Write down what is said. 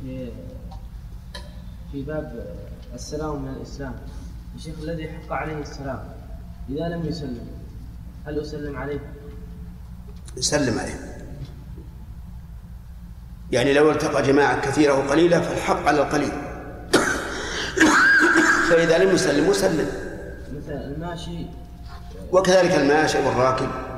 في باب السلام من الإسلام، الشيخ الذي حق عليه السلام إذا لم يسلم هل أسلم عليه؟ يسلم عليه، يعني لو التقى جماعة كثيرة وقليلة فالحق على القليل، فإذا لم يسلم مسلم. مثل الماشي، وكذلك الماشي والراكب.